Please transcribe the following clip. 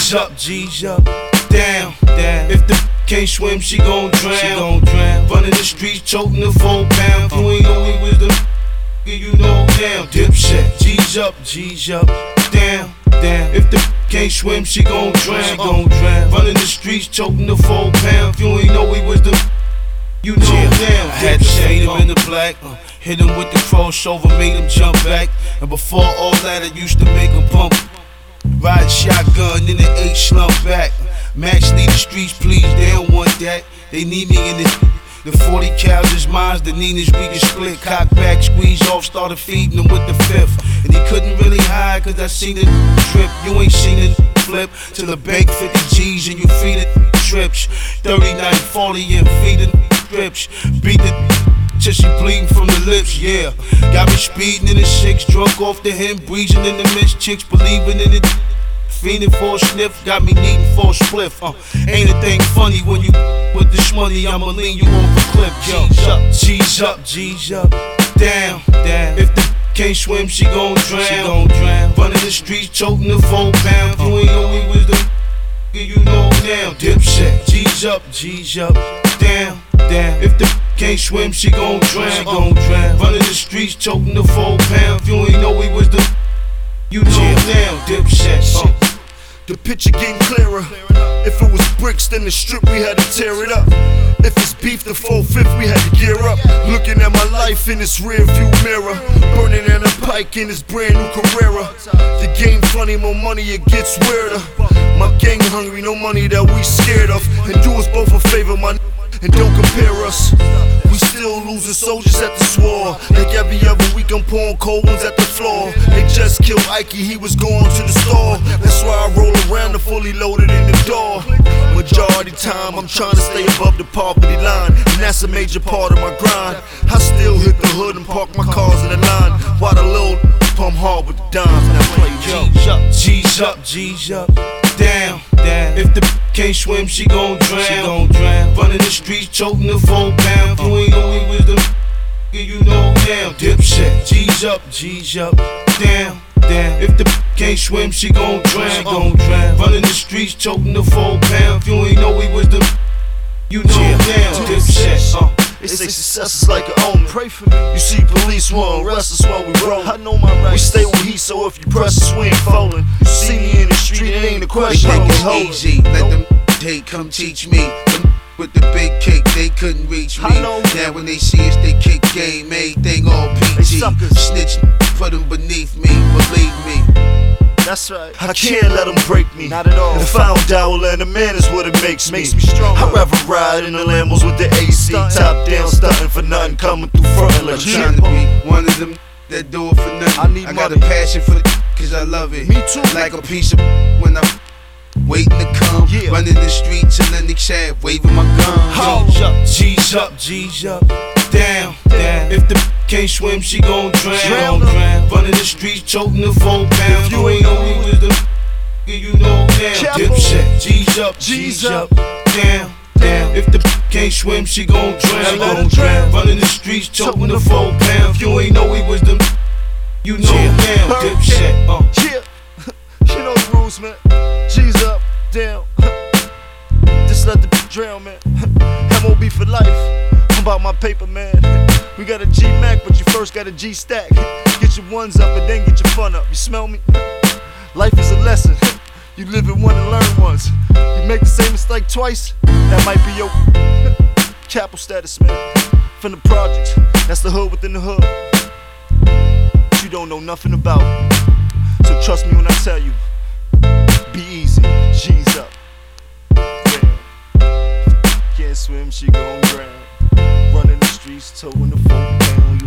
G's up, G's up, down, down. If the can't swim, she gon' drown. She gon' drown. Running the streets, choking the 4 pound. You ain't know we was the you know down. Dipset, G's up, down, down. If the can't swim, she gon' drown. She gon' drown. Running the streets, choking the 4 pound. You ain't know we was the you know down. I had to fade him in the black. Hit him with the crossover, made him jump back. And before all that, I used to make him pump. Ride shotgun in the 8 slump back. Max leave the streets, please, they don't want that. They need me in the 40 cals is mine, the Nina's we can split. Cock back, squeeze off, started feeding him with the 5th. And he couldn't really hide, cause I seen the trip. You ain't seen it flip to the bank, 50 G's and you feed it trips. 39, 40 and feeding strips. Beat the till she bleeding from the lips, yeah. Got me speeding in the 6, drunk off the hem, breezing in the mist, chicks believing in it. Fiending for a sniff, got me needing for a spliff. Ain't a thing funny when you with this money, I'ma lean you off a cliff. G's up, G's up, down, down. If the can't swim, she gon' drown. She gon' drown. Running the streets, choking the 4 pound. You ain't know we was the you know now. Dipset, G's up, down, down. If the can't swim, she gon' drown. She gon' drown. Running the streets, choking the 4 pound. You ain't know we was the you know now. Dipset. The picture getting clearer. If it was bricks, then the strip, we had to tear it up. If it's beef, the 4/5, we had to gear up. Looking at my life in this rear view mirror. Burning in a pike in this brand new Carrera. The game funny, more money, it gets weirder. My gang hungry, no money that we scared of. And do us both a favor, my and don't compare us. We still losing soldiers at the swore. Like every other week I'm pouring cold ones at the floor. They just killed Ike, he was going to the store. That's why I roll around the fully loaded in the door. Majority time I'm trying to stay above the poverty line, and that's a major part of my grind. I still hit the hood and park my cars in the line, while the little pump hard with the dimes. Now play G's up, down, down. If the can't swim, she gon' drown. She gon' drown. Running the streets, choking the 4 pound. You ain't know we was the you know now. Dipset, G's up, down, down. If the can't swim, she gon' drown. She gon' drown. Running the streets, choking the 4 pound. You ain't know we was the you know now. Dipset. They say success is like an omen. Pray for me. You see police won't arrest us while we roll. I know my rights. We stay with heat, so if you press us, we ain't falling. You see me in the street, it ain't a question. They think it's easy. Let them hate come teach me. Them with the big cake, they couldn't reach me. Now when they see us, they kick game. Everything all PG. Snitch, put them beneath me. Believe me. That's right. I can't let them break me. Not at all. If I don't die, well, then the man is what it makes me strong. I'd rather ride in the Lambos with the AC, top down, stunting for nothing, coming through front like I'm trying to be one of them that do it for nothing. I got a passion for the cause I love it. Me too. Like a piece of when I'm waiting to come. Running the streets in Lennox Ave, waving my gun. G's up, down, down. If the can't swim, she gon' drown. Running the streets, choking the 4 pound. You ain't know we was the you know now. Dipset, G's up, down, down. If the can't swim, she gon' drown. Running the streets, choking the 4 pound. You ain't know we was the you know now. Dipset. You know the rules, man. G's up, down. Just let the drown, man. MOB for life. I'm about my paper, man. We got a G Mac, but you first got a G stack. Get your ones up and then get your fun up. You smell me? Life is a lesson. You live it one and learn once. You make the same mistake twice, that might be your capital status, man. From the projects, that's the hood within the hood. You don't know nothing about. So trust me when I tell you, be easy, G's up. Yeah. Can't swim, she gon' drown. Running the streets, towing the 4 pound.